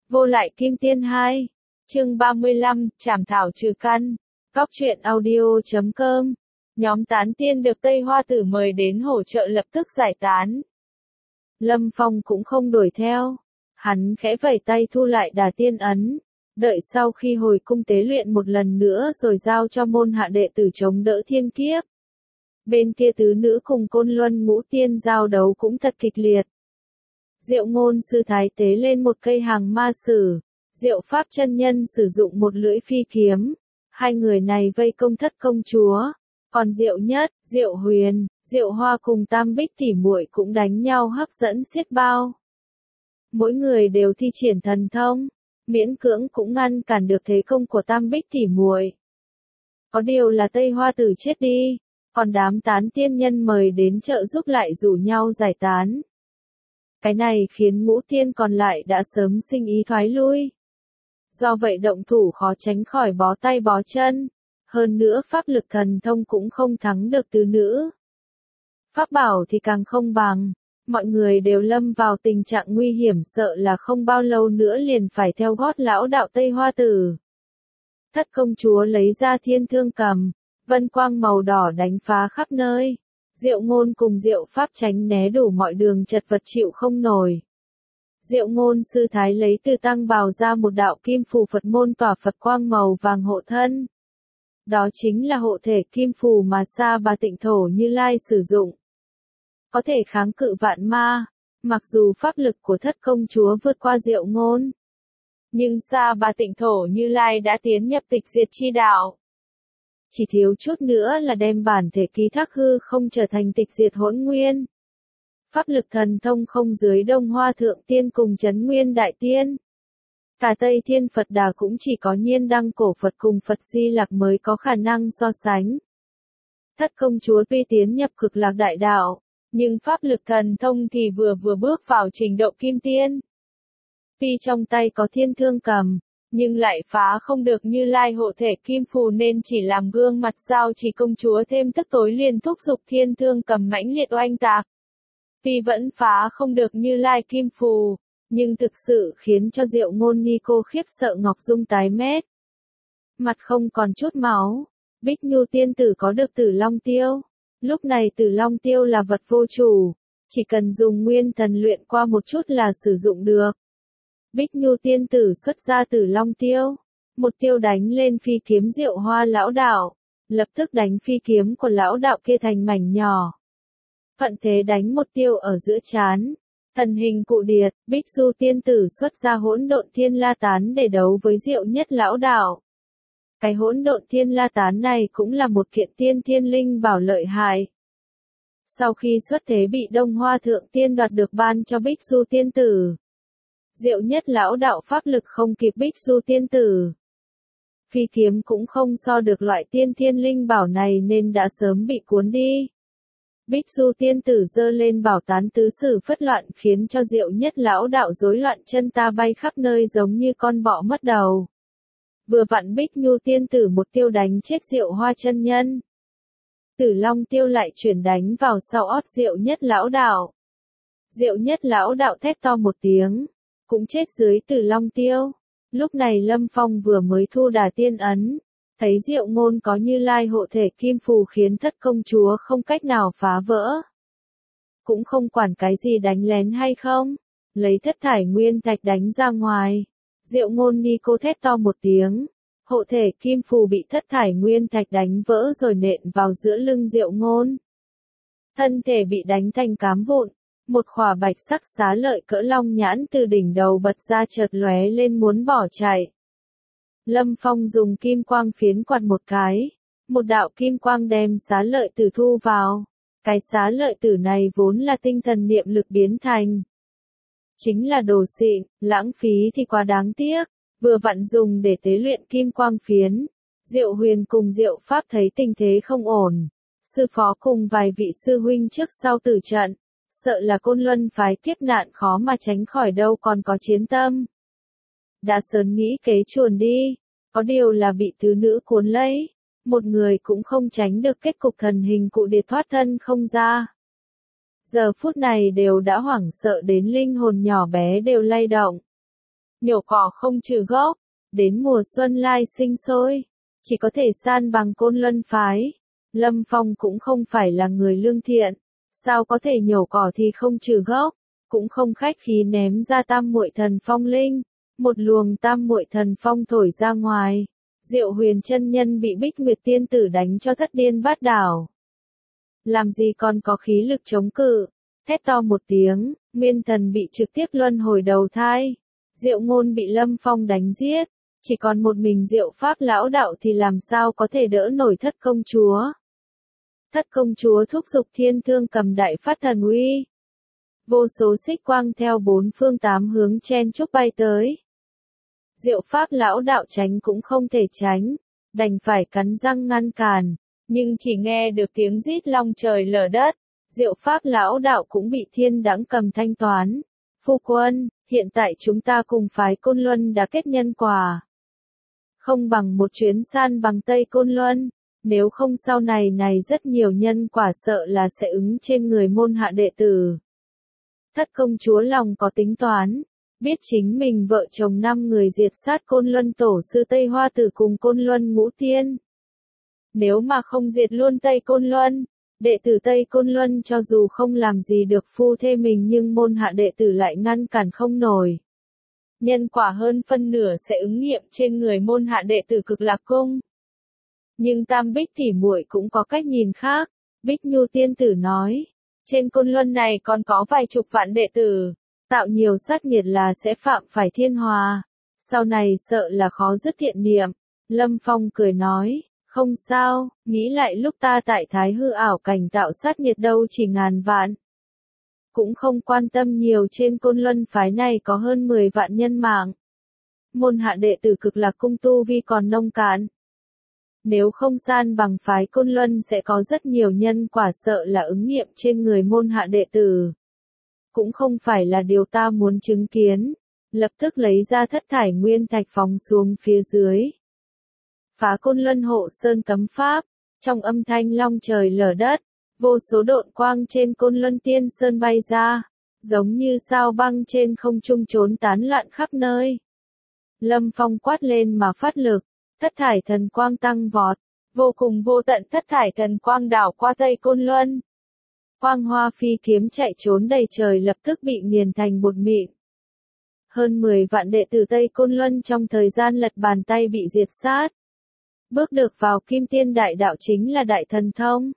Vô lại kim tiên 2. Chương 35, Trảm thảo trừ căn. Góc truyện audio.com. Nhóm tán tiên được Tây Hoa Tử mời đến hỗ trợ lập tức giải tán. Lâm Phong cũng không đuổi theo. Hắn khẽ vẩy tay thu lại đà tiên ấn. Đợi sau khi hồi cung tế luyện một lần nữa rồi giao cho môn hạ đệ tử chống đỡ thiên kiếp. Bên kia tứ nữ cùng Côn Luân Ngũ Tiên giao đấu cũng thật kịch liệt. Diệu Ngôn sư thái tế lên một cây hàng ma sử, Diệu Pháp chân nhân sử dụng một lưỡi phi kiếm. Hai người này vây công Thất công chúa, còn Diệu Nhất, Diệu Huyền, Diệu Hoa cùng Tam Bích tỉ muội cũng đánh nhau hấp dẫn xiết bao. Mỗi người đều thi triển thần thông, miễn cưỡng cũng ngăn cản được thế công của Tam Bích tỉ muội. Có điều là Tây Hoa Tử chết đi, còn đám tán tiên nhân mời đến trợ giúp lại rủ nhau giải tán. Cái này khiến ngũ tiên còn lại đã sớm sinh ý thoái lui. Do vậy động thủ khó tránh khỏi bó tay bó chân. Hơn nữa pháp lực thần thông cũng không thắng được tứ nữ. Pháp bảo thì càng không bằng. Mọi người đều lâm vào tình trạng nguy hiểm, sợ là không bao lâu nữa liền phải theo gót lão đạo Tây Hoa Tử. Thất công chúa lấy ra thiên thương cầm, vân quang màu đỏ đánh phá khắp nơi. Diệu Ngôn cùng Diệu Pháp tránh né đủ mọi đường chật vật chịu không nổi. Diệu Ngôn sư thái lấy từ tăng bào ra một đạo kim phù Phật môn tỏa Phật quang màu vàng hộ thân. Đó chính là hộ thể kim phù mà Sa Bà Tịnh Thổ Như Lai sử dụng. Có thể kháng cự vạn ma, mặc dù pháp lực của Thất công chúa vượt qua Diệu Ngôn. Nhưng Sa Bà Tịnh Thổ Như Lai đã tiến nhập tịch diệt chi đạo. Chỉ thiếu chút nữa là đem bản thể ký thác hư không trở thành tịch diệt hỗn nguyên. Pháp lực thần thông không dưới Đông Hoa Thượng Tiên cùng Chấn Nguyên Đại Tiên. Cả Tây Thiên Phật Đà cũng chỉ có Nhiên Đăng Cổ Phật cùng Phật Di Lặc mới có khả năng so sánh. Thất công chúa tuy tiến nhập cực lạc đại đạo, nhưng pháp lực thần thông thì vừa bước vào trình độ kim tiên. Tuy trong tay có thiên thương cầm, nhưng lại phá không được Như Lai hộ thể kim phù nên chỉ làm gương mặt giao chỉ công chúa thêm tức tối liền thúc giục thiên thương cầm mãnh liệt oanh tạc. Tuy vẫn phá không được Như Lai kim phù, nhưng thực sự khiến cho Diệu Ngôn ni cô khiếp sợ Ngọc Dung tái mét. Mặt không còn chút máu, Bích Nhu tiên tử có được Tử Long Tiêu. Lúc này Tử Long Tiêu là vật vô chủ, chỉ cần dùng nguyên thần luyện qua một chút là sử dụng được. Bích Nhu tiên tử xuất ra Tử Long Tiêu, một tiêu đánh lên phi kiếm Diệu Hoa lão đạo, lập tức đánh phi kiếm của lão đạo kia thành mảnh nhỏ. Thuận thế đánh một tiêu ở giữa trán, thần hình cụ điệt, Bích Du tiên tử xuất ra Hỗn Độn Thiên La Tán để đấu với Diệu Nhất lão đạo. Cái Hỗn Độn Thiên La Tán này cũng là một kiện tiên thiên linh bảo lợi hại. Sau khi xuất thế bị Đông Hoa Thượng Tiên đoạt được ban cho Bích Du tiên tử. Diệu Nhất lão đạo pháp lực không kịp Bích Du tiên tử. Phi kiếm cũng không so được loại tiên thiên linh bảo này nên đã sớm bị cuốn đi. Bích Du tiên tử giơ lên bảo tán tứ sử phất loạn khiến cho Diệu Nhất lão đạo rối loạn chân ta bay khắp nơi giống như con bọ mất đầu. Vừa vặn Bích Nhu tiên tử một tiêu đánh chết Diệu Hoa chân nhân. Tử Long Tiêu lại chuyển đánh vào sau ót Diệu Nhất lão đạo. Diệu Nhất lão đạo thét to một tiếng, cũng chết dưới Tử Long Tiêu. Lúc này Lâm Phong vừa mới thu đà tiên ấn, thấy Diệu Ngôn có Như Lai hộ thể kim phù khiến Thất công chúa không cách nào phá vỡ. Cũng không quản cái gì đánh lén hay không, lấy thất thải nguyên thạch đánh ra ngoài. Diệu Ngôn ni cô thét to một tiếng, hộ thể kim phù bị thất thải nguyên thạch đánh vỡ rồi nện vào giữa lưng Diệu Ngôn. Thân thể bị đánh thành cám vụn, một khỏa bạch sắc xá lợi cỡ long nhãn từ đỉnh đầu bật ra chợt lóe lên muốn bỏ chạy. Lâm Phong dùng kim quang phiến quạt một cái, một đạo kim quang đem xá lợi tử thu vào. Cái xá lợi tử này vốn là tinh thần niệm lực biến thành. Chính là đồ xịn, lãng phí thì quá đáng tiếc, vừa vặn dùng để tế luyện kim quang phiến. Diệu Huyền cùng Diệu Pháp thấy tình thế không ổn. Sư phó cùng vài vị sư huynh trước sau tử trận, sợ là Côn Luân phái kiếp nạn khó mà tránh khỏi đâu còn có chiến tâm. Đã sớm nghĩ kế chuồn đi, có điều là bị tứ nữ cuốn lấy, một người cũng không tránh được kết cục thần hình cụ điệt thoát thân không ra. Giờ phút này đều đã hoảng sợ đến linh hồn nhỏ bé đều lay động. nhổ cỏ không trừ gốc, đến mùa xuân lai sinh sôi, chỉ có thể san bằng Côn Luân phái. Lâm Phong cũng không phải là người lương thiện, sao có thể nhổ cỏ thì không trừ gốc, cũng không khách khí ném ra tam muội thần phong linh, một luồng tam muội thần phong thổi ra ngoài. Diệu Huyền chân nhân bị Bích Nguyệt tiên tử đánh cho thất điên bát đảo. Làm gì còn có khí lực chống cự, thét to một tiếng, nguyên thần bị trực tiếp luân hồi đầu thai. Diệu Ngôn bị Lâm Phong đánh giết, chỉ còn một mình Diệu Pháp lão đạo thì làm sao có thể đỡ nổi Thất công chúa. Thất công chúa thúc giục thiên thương cầm đại phát thần uy. Vô số xích quang theo bốn phương tám hướng chen chúc bay tới. Diệu Pháp lão đạo tránh cũng không thể tránh, đành phải cắn răng ngăn cản, nhưng chỉ nghe được tiếng rít long trời lở đất. Diệu Pháp lão đạo cũng bị thiên đãng cầm thanh toán. Phu quân, hiện tại chúng ta cùng phái Côn Luân đã kết nhân quả. Không bằng một chuyến san bằng Tây Côn Luân, nếu không sau này rất nhiều nhân quả sợ là sẽ ứng trên người môn hạ đệ tử. Thất công chúa lòng có tính toán, biết chính mình vợ chồng 5 người diệt sát Côn Luân tổ sư Tây Hoa Tử cùng Côn Luân Ngũ Tiên. Nếu mà không diệt luôn Tây Côn Luân, đệ tử Tây Côn Luân cho dù không làm gì được phu thê mình nhưng môn hạ đệ tử lại ngăn cản không nổi. Nhân quả hơn phân nửa sẽ ứng nghiệm trên người môn hạ đệ tử Cực Lạc Cung. Nhưng Tam Bích tỷ muội cũng có cách nhìn khác. Bích Nhu tiên tử nói, trên Côn Luân này còn có vài chục vạn đệ tử, tạo nhiều sát nghiệt là sẽ phạm phải thiên hòa. Sau này sợ là khó dứt thiện niệm. Lâm Phong cười nói, không sao, nghĩ lại lúc ta tại Thái Hư ảo cảnh tạo sát nghiệt đâu chỉ ngàn vạn. Cũng không quan tâm nhiều, trên Côn Luân phái này có hơn 10 vạn nhân mạng. Môn hạ đệ tử Cực Lạc Cung tu vi còn nông cạn. Nếu không san bằng phái Côn Luân sẽ có rất nhiều nhân quả sợ là ứng nghiệm trên người môn hạ đệ tử. Cũng không phải là điều ta muốn chứng kiến. Lập tức lấy ra thất thải nguyên thạch phóng xuống phía dưới. Phá Côn Luân hộ sơn cấm pháp, trong âm thanh long trời lở đất, vô số độn quang trên Côn Luân Tiên Sơn bay ra, giống như sao băng trên không trung trốn tán loạn khắp nơi. Lâm Phong quát lên mà phát lực, thất thải thần quang tăng vọt, vô cùng vô tận thất thải thần quang đảo qua Tây Côn Luân. Quang hoa phi kiếm chạy trốn đầy trời lập tức bị nghiền thành bột mịn. Hơn 10 vạn đệ tử Tây Côn Luân trong thời gian lật bàn tay bị diệt sát. Bước được vào Kim Tiên Đại Đạo chính là đại thần thông.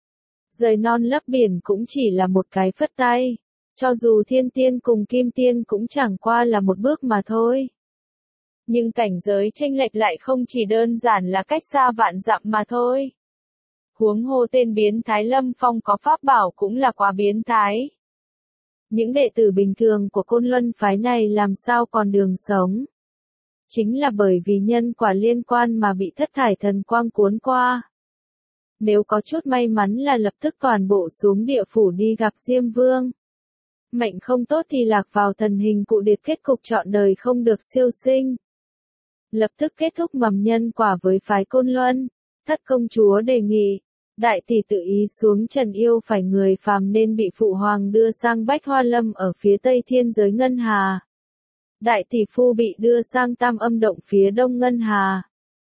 Rời non lấp biển cũng chỉ là một cái phất tay. Cho dù Thiên Tiên cùng Kim Tiên cũng chẳng qua là một bước mà thôi. Nhưng cảnh giới chênh lệch lại không chỉ đơn giản là cách xa vạn dặm mà thôi. Huống hồ tên biến thái Lâm Phong có pháp bảo cũng là quá biến thái. Những đệ tử bình thường của Côn Luân phái này làm sao còn đường sống. Chính là bởi vì nhân quả liên quan mà bị thất thải thần quang cuốn qua. Nếu có chút may mắn là lập tức toàn bộ xuống địa phủ đi gặp Diêm Vương. Mệnh không tốt thì lạc vào thần hình cụ điệt, kết cục trọn đời không được siêu sinh. Lập tức kết thúc mầm nhân quả với phái Côn Luân. Thất công chúa đề nghị, đại tỷ tự ý xuống trần yêu phải người phàm nên bị phụ hoàng đưa sang Bách Hoa Lâm ở phía tây thiên giới Ngân Hà. Đại tỷ phu bị đưa sang Tam Âm Động phía đông Ngân Hà.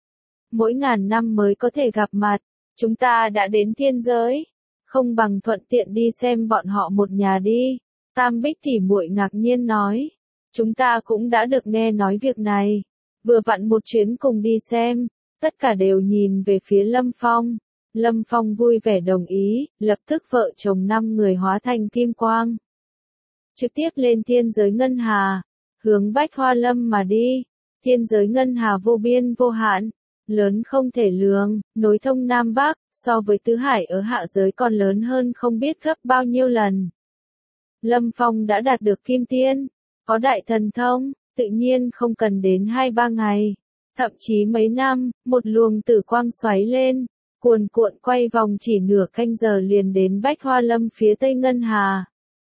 Mỗi ngàn năm mới có thể gặp mặt, chúng ta đã đến thiên giới, không bằng thuận tiện đi xem bọn họ một nhà đi. Tam Bích tỷ muội ngạc nhiên nói, chúng ta cũng đã được nghe nói việc này, vừa vặn một chuyến cùng đi xem. Tất cả đều nhìn về phía Lâm Phong. Lâm Phong vui vẻ đồng ý, lập tức vợ chồng 5 người hóa thành kim quang. Trực tiếp lên thiên giới Ngân Hà, hướng Bách Hoa Lâm mà đi. Thiên giới Ngân Hà vô biên vô hạn, lớn không thể lường, nối thông Nam Bắc, so với tứ hải ở hạ giới còn lớn hơn không biết gấp bao nhiêu lần. Lâm Phong đã đạt được Kim Tiên, có đại thần thông, tự nhiên không cần đến 2-3 ngày. Thậm chí mấy năm, một luồng tử quang xoáy lên, cuồn cuộn quay vòng chỉ nửa canh giờ liền đến Bách Hoa Lâm phía tây Ngân Hà.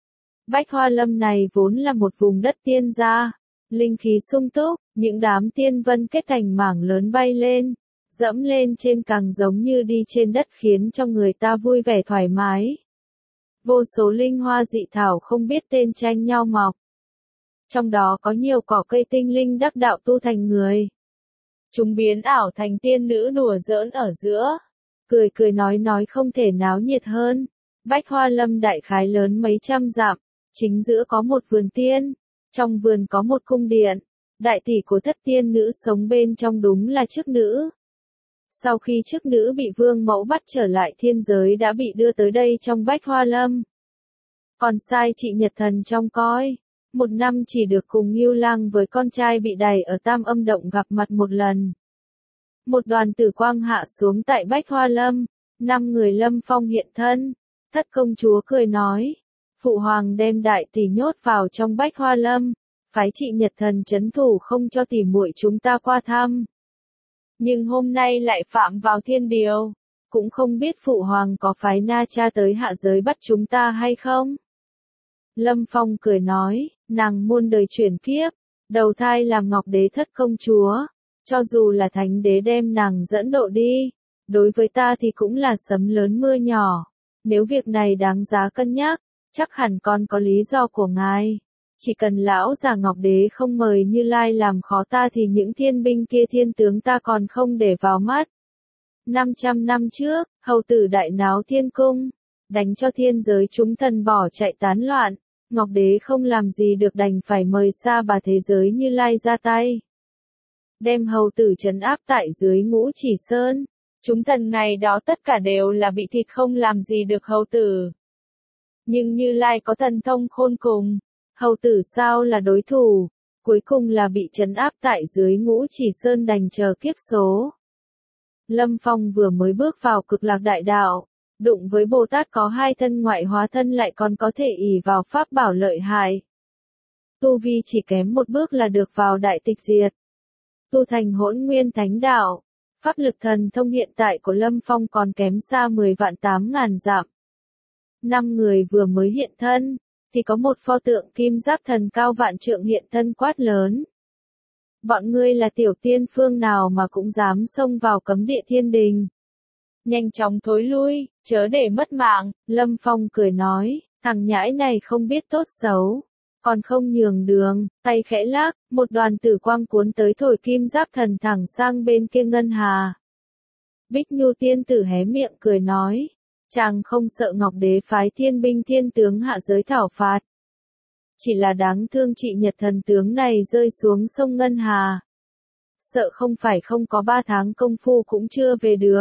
Bách Hoa Lâm này vốn là một vùng đất tiên gia, linh khí sung túc, những đám tiên vân kết thành mảng lớn bay lên, dẫm lên trên càng giống như đi trên đất khiến cho người ta vui vẻ thoải mái. Vô số linh hoa dị thảo không biết tên tranh nhau mọc. Trong đó có nhiều cỏ cây tinh linh đắc đạo tu thành người. Chúng biến ảo thành tiên nữ đùa giỡn ở giữa. Cười cười nói không thể náo nhiệt hơn. Bách Hoa Lâm đại khái lớn mấy trăm dặm. Chính giữa có một vườn tiên. Trong vườn có một cung điện. Đại tỷ của thất tiên nữ sống bên trong đúng là chức nữ. Sau khi chức nữ bị vương mẫu bắt trở lại thiên giới đã bị đưa tới đây trong Bách Hoa Lâm. Còn sai chị Nhật Thần trông coi. Một năm chỉ được cùng Ngưu Lang với con trai bị đày ở Tam Âm Động gặp mặt một lần. Một đoàn tử quang hạ xuống tại Bách Hoa Lâm. 5 người Lâm Phong hiện thân. Thất công chúa cười nói. Phụ hoàng đem đại tỷ nhốt vào trong Bách Hoa Lâm. Phái chị Nhật Thần trấn thủ không cho tỷ muội chúng ta qua thăm. Nhưng hôm nay lại phạm vào thiên điều. Cũng không biết phụ hoàng có phái Na Cha tới hạ giới bắt chúng ta hay không? Lâm Phong cười nói, nàng muôn đời chuyển kiếp, đầu thai làm Ngọc Đế thất công chúa, cho dù là thánh đế đem nàng dẫn độ đi, đối với ta thì cũng là sấm lớn mưa nhỏ, nếu việc này đáng giá cân nhắc, chắc hẳn còn có lý do của ngài. Chỉ cần lão già Ngọc Đế không mời Như Lai làm khó ta thì những thiên binh kia thiên tướng ta còn không để vào mắt. 500 năm trước, hầu tử đại náo thiên cung, đánh cho thiên giới chúng thần bỏ chạy tán loạn. Ngọc Đế không làm gì được đành phải mời Sa Bà thế giới Như Lai ra tay. Đem hầu tử trấn áp tại dưới Ngũ Chỉ Sơn. Chúng thần ngày đó tất cả đều là bị thịt không làm gì được hầu tử. Nhưng Như Lai có thần thông khôn cùng. Hầu tử sao là đối thủ. Cuối cùng là bị trấn áp tại dưới Ngũ Chỉ Sơn đành chờ kiếp số. Lâm Phong vừa mới bước vào Cực Lạc Đại Đạo. Đụng với Bồ Tát có 2 thân ngoại hóa thân lại còn có thể ỷ vào pháp bảo lợi hại. Tu vi chỉ kém một bước là được vào đại tịch diệt. Tu thành Hỗn Nguyên Thánh Đạo. Pháp lực thần thông hiện tại của Lâm Phong còn kém xa 10 vạn 8 ngàn dặm. 5 người vừa mới hiện thân, thì có một pho tượng kim giáp thần cao vạn trượng hiện thân quát lớn. Bọn ngươi là tiểu tiên phương nào mà cũng dám xông vào cấm địa thiên đình. Nhanh chóng thối lui, chớ để mất mạng, Lâm Phong cười nói, thằng nhãi này không biết tốt xấu, còn không nhường đường, tay khẽ lắc, một đoàn tử quang cuốn tới thổi kim giáp thần thẳng sang bên kia ngân hà. Bích Nhu tiên tử hé miệng cười nói, chàng không sợ Ngọc Đế phái thiên binh thiên tướng hạ giới thảo phạt. Chỉ là đáng thương chị Nhật Thần tướng này rơi xuống sông Ngân Hà. Sợ không phải không có 3 tháng công phu cũng chưa về được.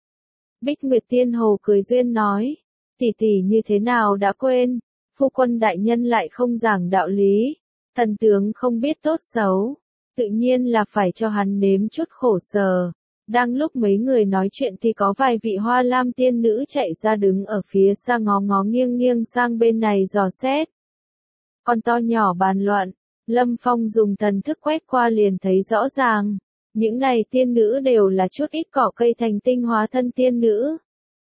Bích Nguyệt Tiên Hồ cười duyên nói, tỷ tỷ như thế nào đã quên, phu quân đại nhân lại không giảng đạo lý, thần tướng không biết tốt xấu, tự nhiên là phải cho hắn nếm chút khổ sở. Đang lúc mấy người nói chuyện thì có vài vị Hoa Lam tiên nữ chạy ra đứng ở phía xa ngó ngó nghiêng nghiêng sang bên này dò xét. Con to nhỏ bàn luận, Lâm Phong dùng thần thức quét qua liền thấy rõ ràng. Những này tiên nữ đều là chút ít cỏ cây thành tinh hóa thân tiên nữ.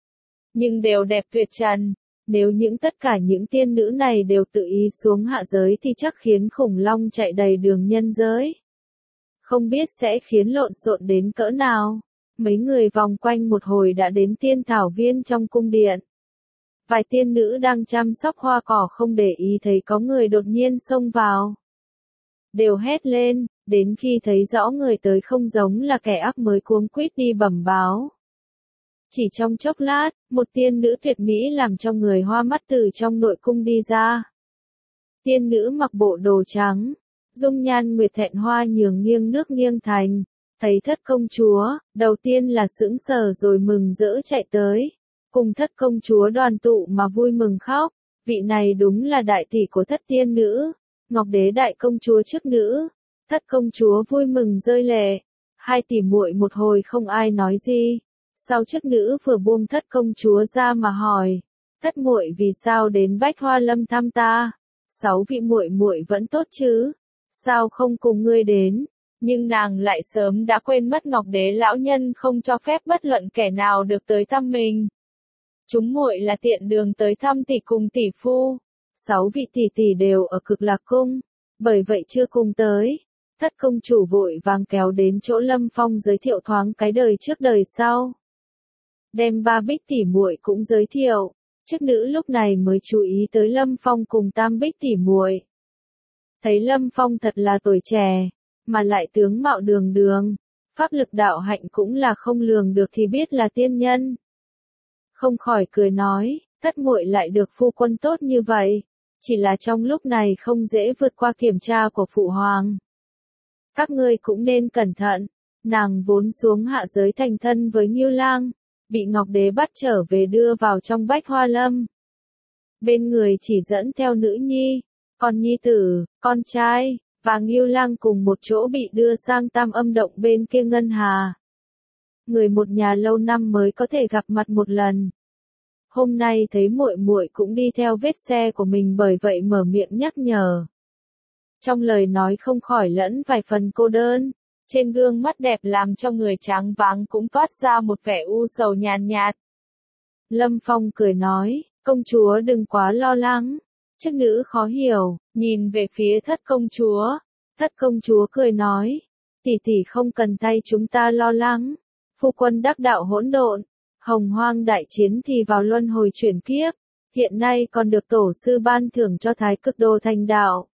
Nhưng đều đẹp tuyệt trần. Nếu tất cả những tiên nữ này đều tự ý xuống hạ giới thì chắc khiến khủng long chạy đầy đường nhân giới. Không biết sẽ khiến lộn xộn đến cỡ nào. Mấy người vòng quanh một hồi đã đến tiên thảo viên trong cung điện. Vài tiên nữ đang chăm sóc hoa cỏ không để ý thấy có người đột nhiên xông vào. Đều hét lên, đến khi thấy rõ người tới không giống là kẻ ác mới cuống quýt đi bẩm báo. Chỉ trong chốc lát, một tiên nữ tuyệt mỹ làm cho người hoa mắt từ trong nội cung đi ra. Tiên nữ mặc bộ đồ trắng, dung nhan nguyệt thẹn hoa nhường nghiêng nước nghiêng thành, thấy thất công chúa, đầu tiên là sững sờ rồi mừng rỡ chạy tới, cùng thất công chúa đoàn tụ mà vui mừng khóc, vị này đúng là đại tỷ của thất tiên nữ, Ngọc Đế đại công chúa chức nữ. Thất công chúa vui mừng rơi lệ, 2 tỷ muội một hồi không ai nói gì. Sau chức nữ vừa buông thất công chúa ra mà hỏi, thất muội vì sao đến Bách Hoa Lâm thăm ta? 6 vị muội muội vẫn tốt chứ? Sao không cùng ngươi đến? Nhưng nàng lại sớm đã quên mất Ngọc Đế lão nhân không cho phép bất luận kẻ nào được tới thăm mình. Chúng muội là tiện đường tới thăm tỷ cùng tỷ phu. 6 vị tỷ tỷ đều ở Cực Lạc cung, bởi vậy chưa cùng tới. Thất công chủ vội vàng kéo đến chỗ Lâm Phong giới thiệu thoáng cái đời trước đời sau. Đem 3 bích tỷ muội cũng giới thiệu, chức nữ lúc này mới chú ý tới Lâm Phong cùng tam bích tỷ muội. Thấy Lâm Phong thật là tuổi trẻ, mà lại tướng mạo đường đường, pháp lực đạo hạnh cũng là không lường được thì biết là tiên nhân. Không khỏi cười nói, thất muội lại được phu quân tốt như vậy, chỉ là trong lúc này không dễ vượt qua kiểm tra của phụ hoàng. Các ngươi cũng nên cẩn thận, nàng vốn xuống hạ giới thành thân với Ngưu Lang, bị Ngọc Đế bắt trở về đưa vào trong Bách Hoa Lâm. Bên người chỉ dẫn theo nữ nhi, con nhi tử, con trai, và Ngưu Lang cùng một chỗ bị đưa sang Tam Âm Động bên kia Ngân Hà. Người một nhà lâu năm mới có thể gặp mặt một lần. Hôm nay thấy muội muội cũng đi theo vết xe của mình, bởi vậy mở miệng nhắc nhở. Trong lời nói không khỏi lẫn vài phần cô đơn, trên gương mắt đẹp làm cho người tráng váng cũng toát ra một vẻ u sầu nhàn nhạt. Lâm Phong cười nói, công chúa đừng quá lo lắng. Chức nữ khó hiểu, nhìn về phía thất công chúa. Thất công chúa cười nói, tỷ tỷ không cần thay chúng ta lo lắng. Phu quân đắc đạo hỗn độn, hồng hoang đại chiến thì vào luân hồi chuyển kiếp. Hiện nay còn được tổ sư ban thưởng cho thái cực đồ thành đạo.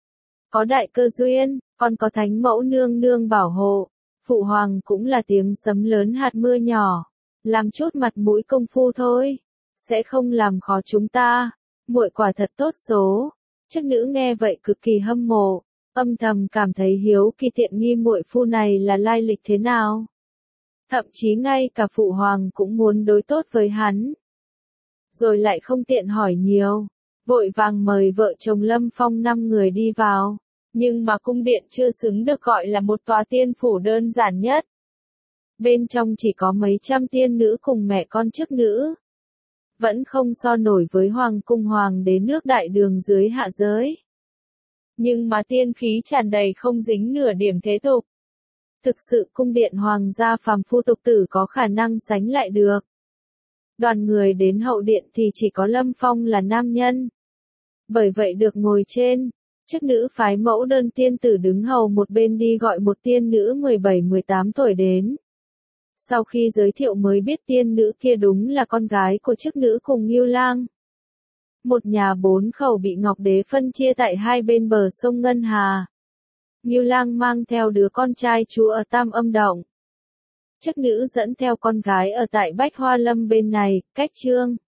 Có đại cơ duyên, còn có thánh mẫu nương nương bảo hộ. Phụ hoàng cũng là tiếng sấm lớn hạt mưa nhỏ. Làm chút mặt mũi công phu thôi, sẽ không làm khó chúng ta. Muội quả thật tốt số. Chức nữ nghe vậy cực kỳ hâm mộ, âm thầm cảm thấy hiếu kỳ tiện nghi muội phu này là lai lịch thế nào. Thậm chí ngay cả phụ hoàng cũng muốn đối tốt với hắn. Rồi lại không tiện hỏi nhiều, vội vàng mời vợ chồng Lâm Phong 5 người đi vào. Nhưng mà cung điện chưa xứng được gọi là một tòa tiên phủ đơn giản nhất. Bên trong chỉ có mấy trăm tiên nữ cùng mẹ con chức nữ. Vẫn không so nổi với hoàng cung hoàng đế nước đại đường dưới hạ giới. Nhưng mà tiên khí tràn đầy không dính nửa điểm thế tục. Thực sự cung điện hoàng gia phàm phu tục tử có khả năng sánh lại được. Đoàn người đến hậu điện thì chỉ có Lâm Phong là nam nhân. Bởi vậy được ngồi trên, chức nữ phái mẫu đơn tiên tử đứng hầu một bên đi gọi một tiên nữ 17-18 tuổi đến. Sau khi giới thiệu mới biết tiên nữ kia đúng là con gái của chức nữ cùng Ngưu Lang. Một nhà 4 khẩu bị Ngọc Đế phân chia tại hai bên bờ sông Ngân Hà. Ngưu Lang mang theo đứa con trai trú ở Tam Âm Động. Chức nữ dẫn theo con gái ở tại Bách Hoa Lâm bên này, cách Trương.